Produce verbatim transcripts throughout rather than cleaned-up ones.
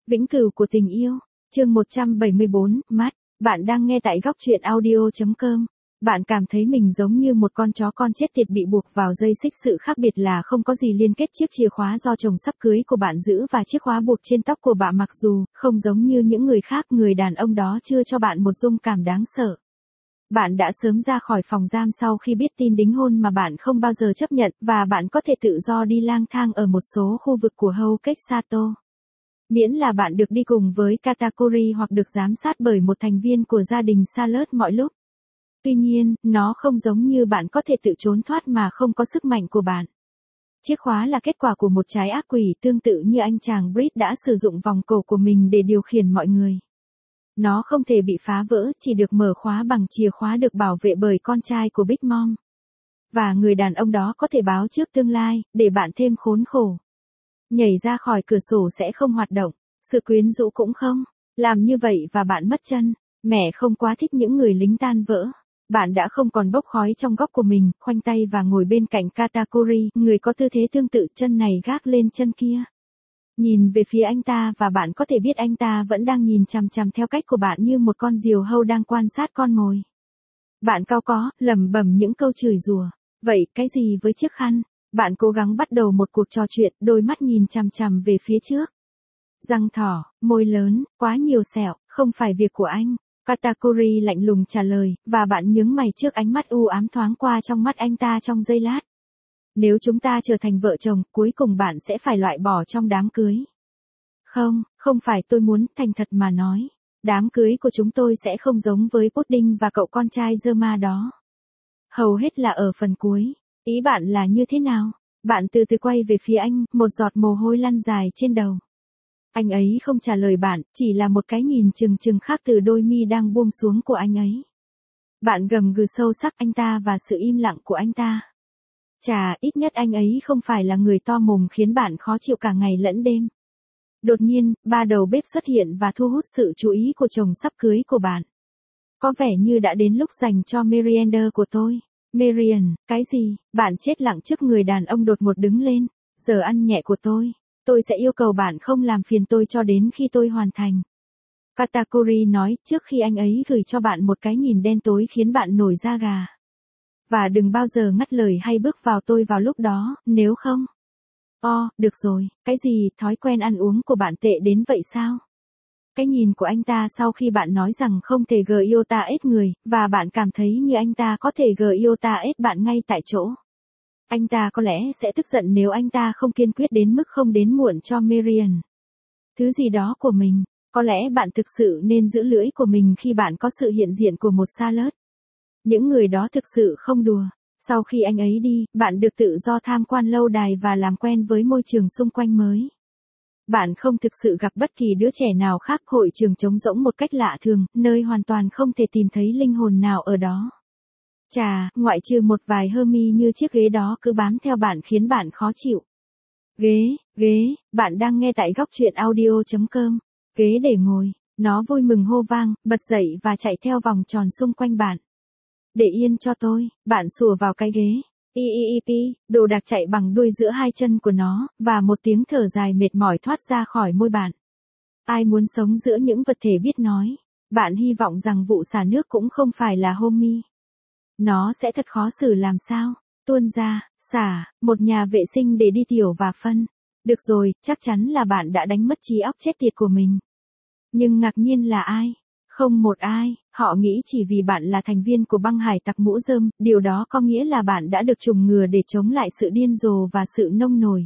Vĩnh cửu của tình yêu, chương một trăm bảy mươi bốn, mắt, bạn đang nghe tại góc truyện audio.com. Bạn cảm thấy mình giống như một con chó con chết tiệt bị buộc vào dây xích, sự khác biệt là không có gì liên kết chiếc chìa khóa do chồng sắp cưới của bạn giữ và chiếc khóa buộc trên tóc của bạn, mặc dù không giống như những người khác, người đàn ông đó chưa cho bạn một dung cảm đáng sợ. Bạn đã sớm ra khỏi phòng giam sau khi biết tin đính hôn mà bạn không bao giờ chấp nhận, và bạn có thể tự do đi lang thang ở một số khu vực của Houkek Sato. Miễn là bạn được đi cùng với Katakuri hoặc được giám sát bởi một thành viên của gia đình Charlotte mọi lúc. Tuy nhiên, nó không giống như bạn có thể tự trốn thoát mà không có sức mạnh của bạn. Chiếc khóa là kết quả của một trái ác quỷ, tương tự như anh chàng Britt đã sử dụng vòng cổ của mình để điều khiển mọi người. Nó không thể bị phá vỡ, chỉ được mở khóa bằng chìa khóa được bảo vệ bởi con trai của Big Mom. Và người đàn ông đó có thể báo trước tương lai, để bạn thêm khốn khổ. Nhảy ra khỏi cửa sổ sẽ không hoạt động, sự quyến rũ cũng không. Làm như vậy và bạn mất chân. Mẹ không quá thích những người lính tan vỡ. Bạn đã không còn bốc khói trong góc của mình, khoanh tay và ngồi bên cạnh Katakuri, người có tư thế tương tự, chân này gác lên chân kia. Nhìn về phía anh ta, và bạn có thể biết anh ta vẫn đang nhìn chằm chằm theo cách của bạn như một con diều hâu đang quan sát con mồi. Bạn cau có, lẩm bẩm những câu chửi rủa. Vậy, cái gì với chiếc khăn? Bạn cố gắng bắt đầu một cuộc trò chuyện, đôi mắt nhìn chằm chằm về phía trước. Răng thỏ, môi lớn, quá nhiều sẹo, không phải việc của anh. Katakuri lạnh lùng trả lời, và bạn nhướng mày trước ánh mắt u ám thoáng qua trong mắt anh ta trong giây lát. Nếu chúng ta trở thành vợ chồng, cuối cùng bạn sẽ phải loại bỏ trong đám cưới. Không, không phải, tôi muốn, thành thật mà nói. Đám cưới của chúng tôi sẽ không giống với Pudding và cậu con trai Zerma đó. Hầu hết là ở phần cuối. Ý bạn là như thế nào? Bạn từ từ quay về phía anh, một giọt mồ hôi lăn dài trên đầu. Anh ấy không trả lời bạn, chỉ là một cái nhìn trừng trừng khác từ đôi mi đang buông xuống của anh ấy. Bạn gầm gừ sâu sắc anh ta và sự im lặng của anh ta. Chà, ít nhất anh ấy không phải là người to mồm khiến bạn khó chịu cả ngày lẫn đêm. Đột nhiên, ba đầu bếp xuất hiện và thu hút sự chú ý của chồng sắp cưới của bạn. Có vẻ như đã đến lúc dành cho merienda của tôi. Marian, cái gì? Bạn chết lặng trước người đàn ông đột ngột đứng lên. Giờ ăn nhẹ của tôi. Tôi sẽ yêu cầu bạn không làm phiền tôi cho đến khi tôi hoàn thành. Katakuri nói, trước khi anh ấy gửi cho bạn một cái nhìn đen tối khiến bạn nổi da gà. Và đừng bao giờ ngắt lời hay bước vào tôi vào lúc đó, nếu không. O, được rồi, cái gì, thói quen ăn uống của bạn tệ đến vậy sao? Cái nhìn của anh ta sau khi bạn nói rằng không thể gờ iota ết người, và bạn cảm thấy như anh ta có thể gờ iota ết bạn ngay tại chỗ. Anh ta có lẽ sẽ tức giận nếu anh ta không kiên quyết đến mức không đến muộn cho Marian. Thứ gì đó của mình, có lẽ bạn thực sự nên giữ lưỡi của mình khi bạn có sự hiện diện của một Charlotte. Những người đó thực sự không đùa. Sau khi anh ấy đi, bạn được tự do tham quan lâu đài và làm quen với môi trường xung quanh mới. Bạn không thực sự gặp bất kỳ đứa trẻ nào khác, hội trường trống rỗng một cách lạ thường, nơi hoàn toàn không thể tìm thấy linh hồn nào ở đó. Chà, ngoại trừ một vài Hermy như chiếc ghế đó cứ bám theo bạn khiến bạn khó chịu. Ghế, ghế, bạn đang nghe tại góc truyện audio.com. Ghế để ngồi, nó vui mừng hô vang, bật dậy và chạy theo vòng tròn xung quanh bạn. Để yên cho tôi, bạn sủa vào cái ghế. I I I P, đồ đạc chạy bằng đuôi giữa hai chân của nó, và một tiếng thở dài mệt mỏi thoát ra khỏi môi bạn. Ai muốn sống giữa những vật thể biết nói? Bạn hy vọng rằng vụ xả nước cũng không phải là Homie. Nó sẽ thật khó xử làm sao? Tuôn ra, xả, một nhà vệ sinh để đi tiểu và phân. Được rồi, chắc chắn là bạn đã đánh mất trí óc chết tiệt của mình. Nhưng ngạc nhiên là ai? Không một ai, họ nghĩ chỉ vì bạn là thành viên của băng hải tặc mũ rơm, điều đó có nghĩa là bạn đã được chủng ngừa để chống lại sự điên rồ và sự nông nổi.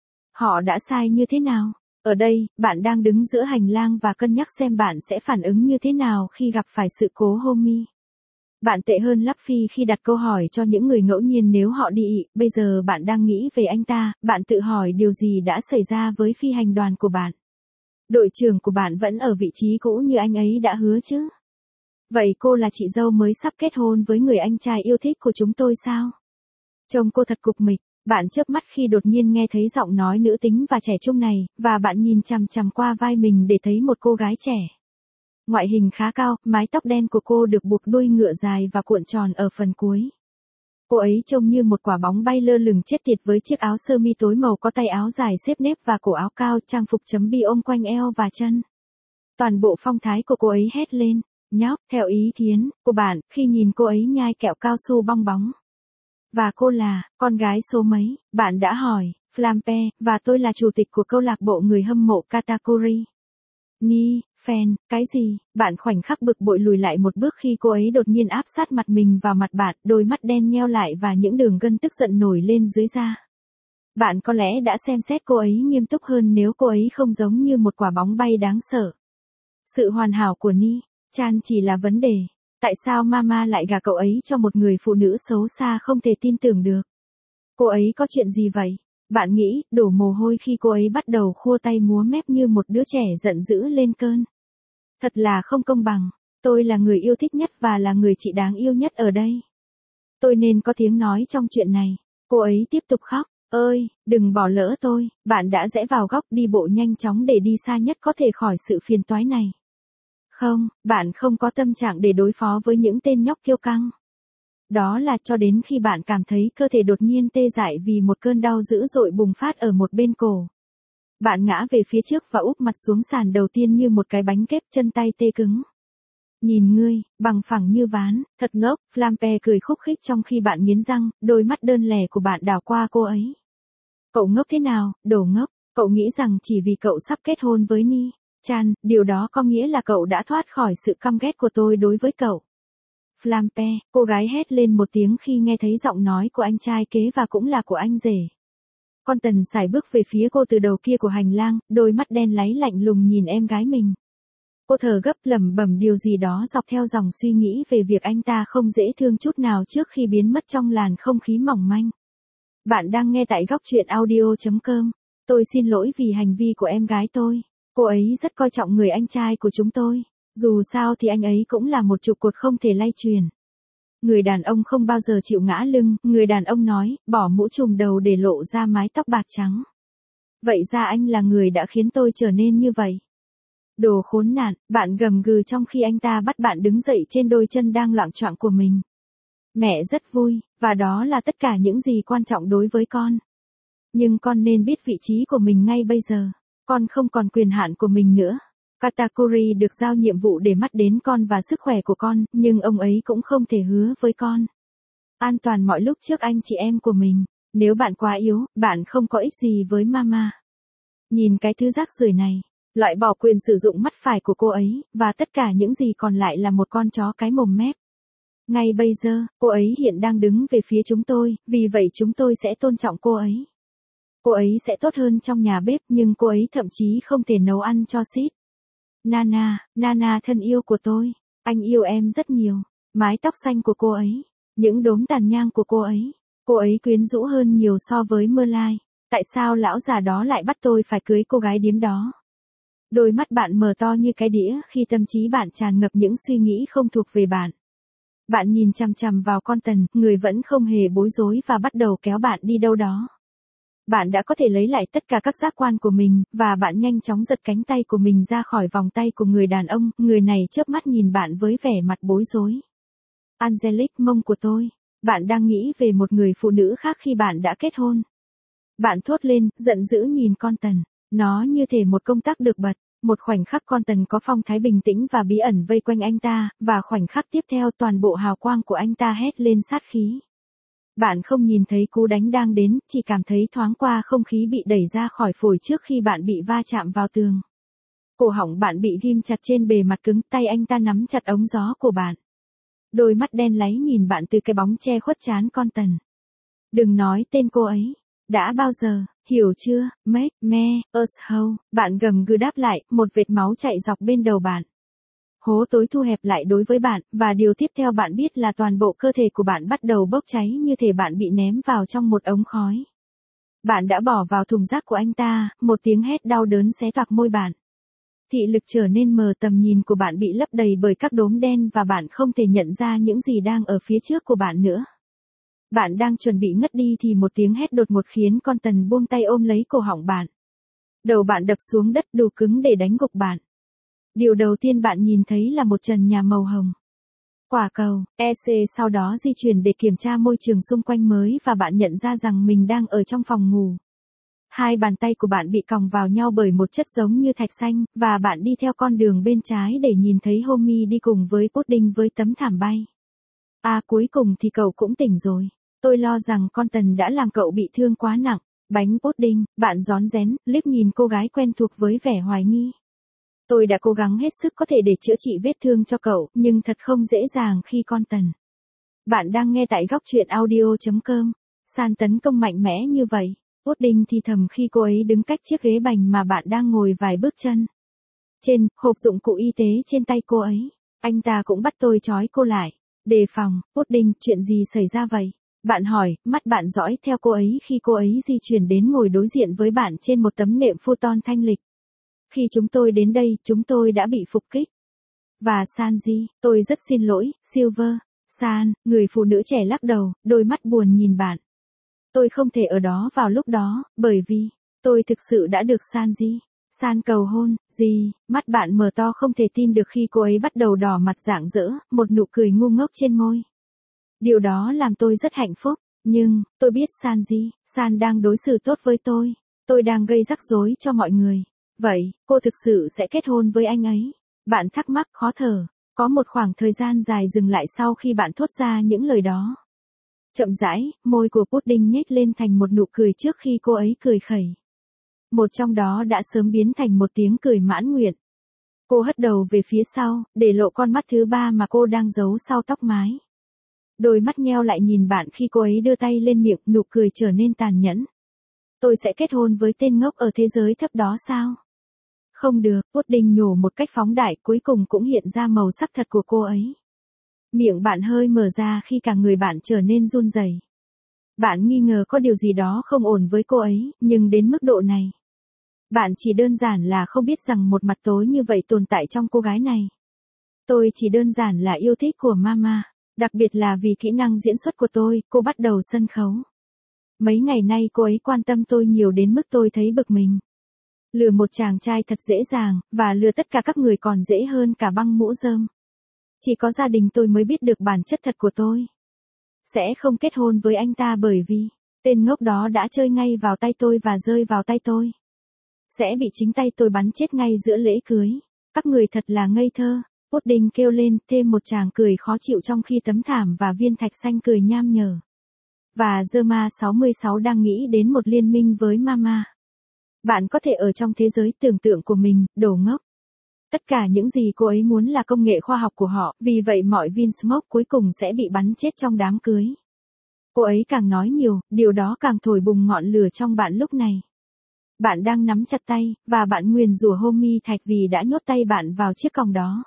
Họ đã sai như thế nào? Ở đây, bạn đang đứng giữa hành lang và cân nhắc xem bạn sẽ phản ứng như thế nào khi gặp phải sự cố Homie. Bạn tệ hơn Luffy khi đặt câu hỏi cho những người ngẫu nhiên nếu họ đi ị, bây giờ bạn đang nghĩ về anh ta, bạn tự hỏi điều gì đã xảy ra với phi hành đoàn của bạn. Đội trưởng của bạn vẫn ở vị trí cũ như anh ấy đã hứa chứ? Vậy cô là chị dâu mới sắp kết hôn với người anh trai yêu thích của chúng tôi sao? Trông cô thật cục mịch, bạn chớp mắt khi đột nhiên nghe thấy giọng nói nữ tính và trẻ trung này, và bạn nhìn chằm chằm qua vai mình để thấy một cô gái trẻ. Ngoại hình khá cao, mái tóc đen của cô được buộc đuôi ngựa dài và cuộn tròn ở phần cuối. Cô ấy trông như một quả bóng bay lơ lửng chết tiệt với chiếc áo sơ mi tối màu có tay áo dài xếp nếp và cổ áo cao, trang phục chấm bi ôm quanh eo và chân. Toàn bộ phong thái của cô ấy hét lên, nhóc, theo ý kiến của bạn, khi nhìn cô ấy nhai kẹo cao su bong bóng. Và cô là, con gái số mấy, bạn đã hỏi, Flampe, và tôi là chủ tịch của câu lạc bộ người hâm mộ Katakuri. Ni, fan, cái gì? Bạn khoảnh khắc bực bội lùi lại một bước khi cô ấy đột nhiên áp sát mặt mình vào mặt bạn, đôi mắt đen nheo lại và những đường gân tức giận nổi lên dưới da. Bạn có lẽ đã xem xét cô ấy nghiêm túc hơn nếu cô ấy không giống như một quả bóng bay đáng sợ. Sự hoàn hảo của Ni Chan chỉ là vấn đề. Tại sao mama lại gả cậu ấy cho một người phụ nữ xấu xa không thể tin tưởng được? Cô ấy có chuyện gì vậy? Bạn nghĩ, đổ mồ hôi khi cô ấy bắt đầu khua tay múa mép như một đứa trẻ giận dữ lên cơn. Thật là không công bằng. Tôi là người yêu thích nhất và là người chị đáng yêu nhất ở đây. Tôi nên có tiếng nói trong chuyện này. Cô ấy tiếp tục khóc. Ơi, đừng bỏ lỡ tôi. Bạn đã rẽ vào góc đi bộ nhanh chóng để đi xa nhất có thể khỏi sự phiền toái này. Không, bạn không có tâm trạng để đối phó với những tên nhóc kiêu căng. Đó là cho đến khi bạn cảm thấy cơ thể đột nhiên tê dại vì một cơn đau dữ dội bùng phát ở một bên cổ. Bạn ngã về phía trước và úp mặt xuống sàn đầu tiên như một cái bánh kép, chân tay tê cứng. Nhìn ngươi, bằng phẳng như ván, thật ngốc, Flampe cười khúc khích trong khi bạn nghiến răng, đôi mắt đơn lẻ của bạn đảo qua cô ấy. Cậu ngốc thế nào, đồ ngốc, cậu nghĩ rằng chỉ vì cậu sắp kết hôn với Ni Chan, điều đó có nghĩa là cậu đã thoát khỏi sự căm ghét của tôi đối với cậu. Flampe, cô gái hét lên một tiếng khi nghe thấy giọng nói của anh trai kế và cũng là của anh rể. Con tần sải bước về phía cô từ đầu kia của hành lang, đôi mắt đen láy lạnh lùng nhìn em gái mình. Cô thở gấp lẩm bẩm điều gì đó dọc theo dòng suy nghĩ về việc anh ta không dễ thương chút nào trước khi biến mất trong làn không khí mỏng manh. Bạn đang nghe tại góc truyện audio chấm com. Tôi xin lỗi vì hành vi của em gái tôi. Cô ấy rất coi trọng người anh trai của chúng tôi. Dù sao thì anh ấy cũng là một trụ cột không thể lay truyền. Người đàn ông không bao giờ chịu ngã lưng, người đàn ông nói, bỏ mũ trùm đầu để lộ ra mái tóc bạc trắng. Vậy ra anh là người đã khiến tôi trở nên như vậy. Đồ khốn nạn, bạn gầm gừ trong khi anh ta bắt bạn đứng dậy trên đôi chân đang loạng choạng của mình. Mẹ rất vui, và đó là tất cả những gì quan trọng đối với con. Nhưng con nên biết vị trí của mình ngay bây giờ. Con không còn quyền hạn của mình nữa. Katakuri được giao nhiệm vụ để mắt đến con và sức khỏe của con, nhưng ông ấy cũng không thể hứa với con an toàn mọi lúc trước anh chị em của mình. Nếu bạn quá yếu, bạn không có ích gì với mama. Nhìn cái thứ rác rưởi này, loại bỏ quyền sử dụng mắt phải của cô ấy, và tất cả những gì còn lại là một con chó cái mồm mép. Ngay bây giờ, cô ấy hiện đang đứng về phía chúng tôi, vì vậy chúng tôi sẽ tôn trọng cô ấy. Cô ấy sẽ tốt hơn trong nhà bếp nhưng cô ấy thậm chí không thể nấu ăn cho Sid. Nana, Nana thân yêu của tôi, anh yêu em rất nhiều. Mái tóc xanh của cô ấy, những đốm tàn nhang của cô ấy, cô ấy quyến rũ hơn nhiều so với Merlai. Tại sao lão già đó lại bắt tôi phải cưới cô gái điếm đó? Đôi mắt bạn mở to như cái đĩa khi tâm trí bạn tràn ngập những suy nghĩ không thuộc về bạn. Bạn nhìn chằm chằm vào con tần, người vẫn không hề bối rối và bắt đầu kéo bạn đi đâu đó. Bạn đã có thể lấy lại tất cả các giác quan của mình, và bạn nhanh chóng giật cánh tay của mình ra khỏi vòng tay của người đàn ông, người này chớp mắt nhìn bạn với vẻ mặt bối rối. Angelique mông của tôi, bạn đang nghĩ về một người phụ nữ khác khi bạn đã kết hôn. Bạn thốt lên, giận dữ nhìn con tần, nó như thể một công tắc được bật. Một khoảnh khắc con tần có phong thái bình tĩnh và bí ẩn vây quanh anh ta, và khoảnh khắc tiếp theo toàn bộ hào quang của anh ta hét lên sát khí. Bạn không nhìn thấy cú đánh đang đến, chỉ cảm thấy thoáng qua không khí bị đẩy ra khỏi phổi trước khi bạn bị va chạm vào tường. Cổ họng bạn bị ghim chặt trên bề mặt cứng, tay anh ta nắm chặt ống gió của bạn. Đôi mắt đen láy nhìn bạn từ cái bóng che khuất trán con tần. Đừng nói tên cô ấy. Đã bao giờ, hiểu chưa, make me us whole, bạn gầm gừ đáp lại, một vệt máu chạy dọc bên đầu bạn. Hố tối thu hẹp lại đối với bạn, và điều tiếp theo bạn biết là toàn bộ cơ thể của bạn bắt đầu bốc cháy như thể bạn bị ném vào trong một ống khói. Bạn đã bỏ vào thùng rác của anh ta, một tiếng hét đau đớn xé toạc môi bạn. Thị lực trở nên mờ, tầm nhìn của bạn bị lấp đầy bởi các đốm đen và bạn không thể nhận ra những gì đang ở phía trước của bạn nữa. Bạn đang chuẩn bị ngất đi thì một tiếng hét đột ngột khiến con tần buông tay ôm lấy cổ họng bạn. Đầu bạn đập xuống đất đủ cứng để đánh gục bạn. Điều đầu tiên bạn nhìn thấy là một trần nhà màu hồng. Quả cầu, e xê sau đó di chuyển để kiểm tra môi trường xung quanh mới và bạn nhận ra rằng mình đang ở trong phòng ngủ. Hai bàn tay của bạn bị còng vào nhau bởi một chất giống như thạch xanh, và bạn đi theo con đường bên trái để nhìn thấy Homie đi cùng với Pudding với tấm thảm bay. À cuối cùng thì cậu cũng tỉnh rồi. Tôi lo rằng con Tần đã làm cậu bị thương quá nặng. Bánh Pudding, bạn rón rén, liếc nhìn cô gái quen thuộc với vẻ hoài nghi. Tôi đã cố gắng hết sức có thể để chữa trị vết thương cho cậu, nhưng thật không dễ dàng khi con Tần. Bạn đang nghe tại góc truyện audio chấm com. San tấn công mạnh mẽ như vậy. Pudding thì thầm khi cô ấy đứng cách chiếc ghế bành mà bạn đang ngồi vài bước chân. Trên, hộp dụng cụ y tế trên tay cô ấy. Anh ta cũng bắt tôi trói cô lại. Đề phòng, Pudding, chuyện gì xảy ra vậy? Bạn hỏi, mắt bạn dõi theo cô ấy khi cô ấy di chuyển đến ngồi đối diện với bạn trên một tấm nệm futon thanh lịch. Khi chúng tôi đến đây, chúng tôi đã bị phục kích. Và Sanji, tôi rất xin lỗi, Silver. San, người phụ nữ trẻ lắc đầu, đôi mắt buồn nhìn bạn. Tôi không thể ở đó vào lúc đó, bởi vì, tôi thực sự đã được Sanji. San cầu hôn, gì, mắt bạn mở to không thể tin được khi cô ấy bắt đầu đỏ mặt rạng rỡ, một nụ cười ngu ngốc trên môi. Điều đó làm tôi rất hạnh phúc, nhưng, tôi biết Sanji, San đang đối xử tốt với tôi. Tôi đang gây rắc rối cho mọi người. Vậy, cô thực sự sẽ kết hôn với anh ấy? Bạn thắc mắc khó thở. Có một khoảng thời gian dài dừng lại sau khi bạn thốt ra những lời đó. Chậm rãi, môi của Pudding nhếch lên thành một nụ cười trước khi cô ấy cười khẩy. Một trong đó đã sớm biến thành một tiếng cười mãn nguyện. Cô hất đầu về phía sau, để lộ con mắt thứ ba mà cô đang giấu sau tóc mái. Đôi mắt nheo lại nhìn bạn khi cô ấy đưa tay lên miệng, nụ cười trở nên tàn nhẫn. Tôi sẽ kết hôn với tên ngốc ở thế giới thấp đó sao? Không được, Pudding nhổ một cách phóng đại, cuối cùng cũng hiện ra màu sắc thật của cô ấy. Miệng bạn hơi mở ra khi cả người bạn trở nên run rẩy. Bạn nghi ngờ có điều gì đó không ổn với cô ấy, nhưng đến mức độ này. Bạn chỉ đơn giản là không biết rằng một mặt tối như vậy tồn tại trong cô gái này. Tôi chỉ đơn giản là yêu thích của Mama, đặc biệt là vì kỹ năng diễn xuất của tôi, cô bắt đầu sân khấu. Mấy ngày nay cô ấy quan tâm tôi nhiều đến mức tôi thấy bực mình. Lừa một chàng trai thật dễ dàng, và lừa tất cả các người còn dễ hơn cả băng mũ rơm. Chỉ có gia đình tôi mới biết được bản chất thật của tôi. Sẽ không kết hôn với anh ta bởi vì, tên ngốc đó đã chơi ngay vào tay tôi và rơi vào tay tôi. Sẽ bị chính tay tôi bắn chết ngay giữa lễ cưới. Các người thật là ngây thơ. Pudding kêu lên, thêm một tràng cười khó chịu trong khi tấm thảm và viên thạch xanh cười nham nhở. Và Zerma sáu mươi sáu đang nghĩ đến một liên minh với Mama. Bạn có thể ở trong thế giới tưởng tượng của mình, đồ ngốc. Tất cả những gì cô ấy muốn là công nghệ khoa học của họ, vì vậy mọi viên smoke cuối cùng sẽ bị bắn chết trong đám cưới. Cô ấy càng nói nhiều, điều đó càng thổi bùng ngọn lửa trong bạn lúc này. Bạn đang nắm chặt tay, và bạn nguyền rủa Homie Thạch vì đã nhốt tay bạn vào chiếc còng đó.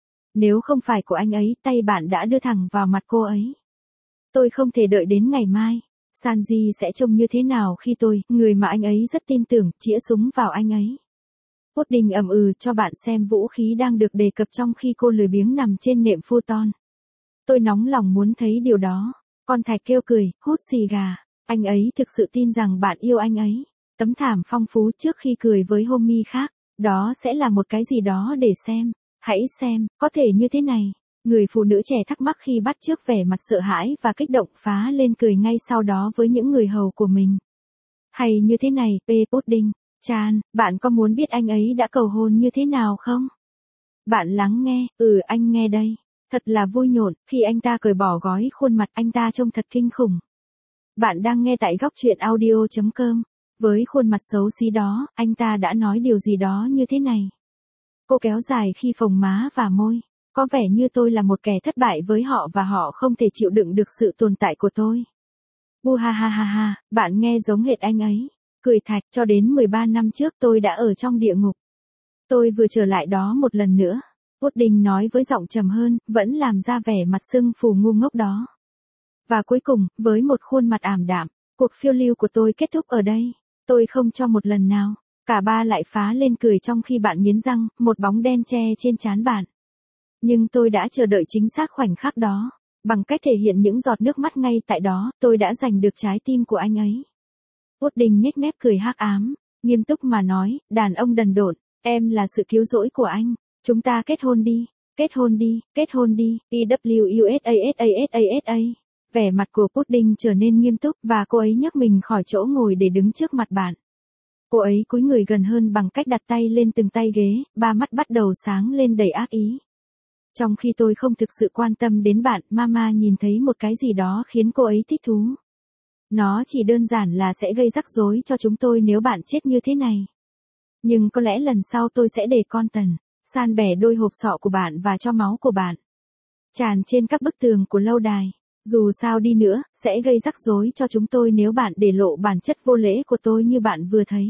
Nếu không phải của anh ấy, tay bạn đã đưa thẳng vào mặt cô ấy. Tôi không thể đợi đến ngày mai. Sanji sẽ trông như thế nào khi tôi, người mà anh ấy rất tin tưởng, chĩa súng vào anh ấy. Pudding ầm ừ cho bạn xem vũ khí đang được đề cập trong khi cô lười biếng nằm trên nệm futon. Tôi nóng lòng muốn thấy điều đó. Con Thạch kêu cười, hút xì gà. Anh ấy thực sự tin rằng bạn yêu anh ấy. Tấm thảm phong phú trước khi cười với Homie khác. Đó sẽ là một cái gì đó để xem. Hãy xem, có thể như thế này. Người phụ nữ trẻ thắc mắc khi bắt chước vẻ mặt sợ hãi và kích động phá lên cười ngay sau đó với những người hầu của mình. Hay như thế này, P. Pudding. Chan, bạn có muốn biết anh ấy đã cầu hôn như thế nào không? Bạn lắng nghe, ừ anh nghe đây. Thật là vui nhộn, khi anh ta cởi bỏ gói khuôn mặt anh ta trông thật kinh khủng. Bạn đang nghe tại góc truyện audio chấm com. Với khuôn mặt xấu xí đó, anh ta đã nói điều gì đó như thế này. Cô kéo dài khi phồng má và môi. Có vẻ như tôi là một kẻ thất bại với họ và họ không thể chịu đựng được sự tồn tại của tôi. Bu ha ha ha ha, bạn nghe giống hệt anh ấy. Cười Thạch, cho đến mười ba năm trước tôi đã ở trong địa ngục. Tôi vừa trở lại đó một lần nữa. Pudding nói với giọng trầm hơn, vẫn làm ra vẻ mặt sưng phù ngu ngốc đó. Và cuối cùng, với một khuôn mặt ảm đạm, cuộc phiêu lưu của tôi kết thúc ở đây. Tôi không cho một lần nào. Cả ba lại phá lên cười trong khi bạn nghiến răng, một bóng đen che trên trán bạn. Nhưng tôi đã chờ đợi chính xác khoảnh khắc đó. Bằng cách thể hiện những giọt nước mắt ngay tại đó, tôi đã giành được trái tim của anh ấy. Pudding nhếch mép cười hắc ám, nghiêm túc mà nói, đàn ông đần độn, em là sự cứu rỗi của anh. Chúng ta kết hôn đi. kết hôn đi, kết hôn đi, E W U S A S A S A S A. Vẻ mặt của Pudding trở nên nghiêm túc và cô ấy nhấc mình khỏi chỗ ngồi để đứng trước mặt bạn. Cô ấy cúi người gần hơn bằng cách đặt tay lên từng tay ghế, ba mắt bắt đầu sáng lên đầy ác ý. Trong khi tôi không thực sự quan tâm đến bạn, Mama nhìn thấy một cái gì đó khiến cô ấy thích thú. Nó chỉ đơn giản là sẽ gây rắc rối cho chúng tôi nếu bạn chết như thế này. Nhưng có lẽ lần sau tôi sẽ để con Tần san bẻ đôi hộp sọ của bạn và cho máu của bạn tràn trên các bức tường của lâu đài. Dù sao đi nữa, sẽ gây rắc rối cho chúng tôi nếu bạn để lộ bản chất vô lễ của tôi như bạn vừa thấy.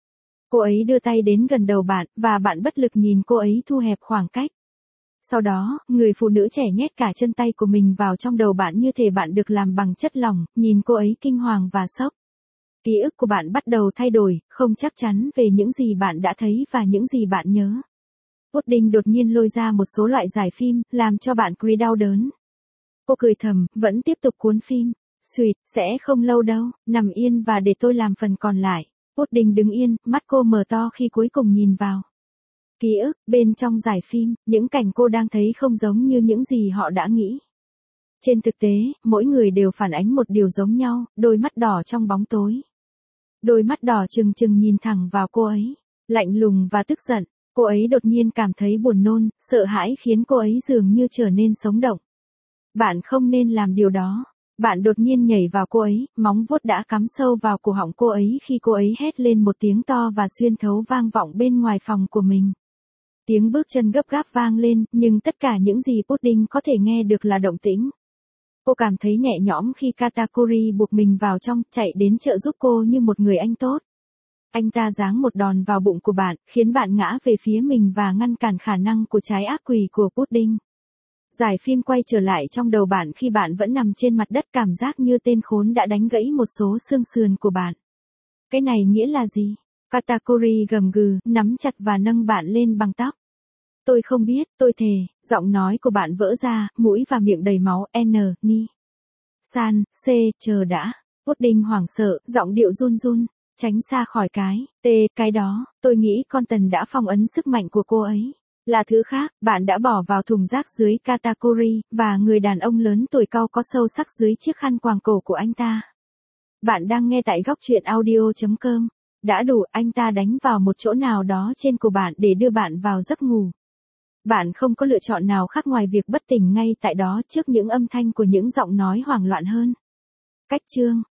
Cô ấy đưa tay đến gần đầu bạn, và bạn bất lực nhìn cô ấy thu hẹp khoảng cách. Sau đó, người phụ nữ trẻ nhét cả chân tay của mình vào trong đầu bạn như thể bạn được làm bằng chất lỏng, nhìn cô ấy kinh hoàng và sốc. Ký ức của bạn bắt đầu thay đổi, không chắc chắn về những gì bạn đã thấy và những gì bạn nhớ. Pudding đột nhiên lôi ra một số loại giải phim, làm cho bạn Cree đau đớn. Cô cười thầm, vẫn tiếp tục cuốn phim. Sweet, sẽ không lâu đâu, nằm yên và để tôi làm phần còn lại. Pudding đứng yên, mắt cô mở to khi cuối cùng nhìn vào ký ức. Bên trong giải phim, những cảnh cô đang thấy không giống như những gì họ đã nghĩ. Trên thực tế, mỗi người đều phản ánh một điều giống nhau, đôi mắt đỏ trong bóng tối. Đôi mắt đỏ trừng trừng nhìn thẳng vào cô ấy, lạnh lùng và tức giận. Cô ấy đột nhiên cảm thấy buồn nôn, sợ hãi khiến cô ấy dường như trở nên sống động. Bạn không nên làm điều đó. Bạn đột nhiên nhảy vào cô ấy, móng vuốt đã cắm sâu vào cổ họng cô ấy khi cô ấy hét lên một tiếng to và xuyên thấu vang vọng bên ngoài phòng của mình. Tiếng bước chân gấp gáp vang lên, nhưng tất cả những gì Pudding có thể nghe được là động tĩnh. Cô cảm thấy nhẹ nhõm khi Katakuri buộc mình vào trong, chạy đến trợ giúp cô như một người anh tốt. Anh ta giáng một đòn vào bụng của bạn, khiến bạn ngã về phía mình và ngăn cản khả năng của trái ác quỷ của Pudding. Giải phim quay trở lại trong đầu bạn khi bạn vẫn nằm trên mặt đất, cảm giác như tên khốn đã đánh gãy một số xương sườn của bạn. Cái này nghĩa là gì? Katakuri gầm gừ, nắm chặt và nâng bạn lên bằng tóc. Tôi không biết, tôi thề. Giọng nói của bạn vỡ ra, mũi và miệng đầy máu. N, ni. San, C, chờ đã. Pudding hoảng sợ, giọng điệu run run. Tránh xa khỏi cái, T, cái đó. Tôi nghĩ con Tần đã phong ấn sức mạnh của cô ấy. Là thứ khác, bạn đã bỏ vào thùng rác dưới Katakuri, và người đàn ông lớn tuổi cau có sâu sắc dưới chiếc khăn quàng cổ của anh ta. Bạn đang nghe tại góc truyện audio chấm com. Đã đủ, anh ta đánh vào một chỗ nào đó trên cổ bạn để đưa bạn vào giấc ngủ. Bạn không có lựa chọn nào khác ngoài việc bất tỉnh ngay tại đó trước những âm thanh của những giọng nói hoảng loạn hơn. Cách chương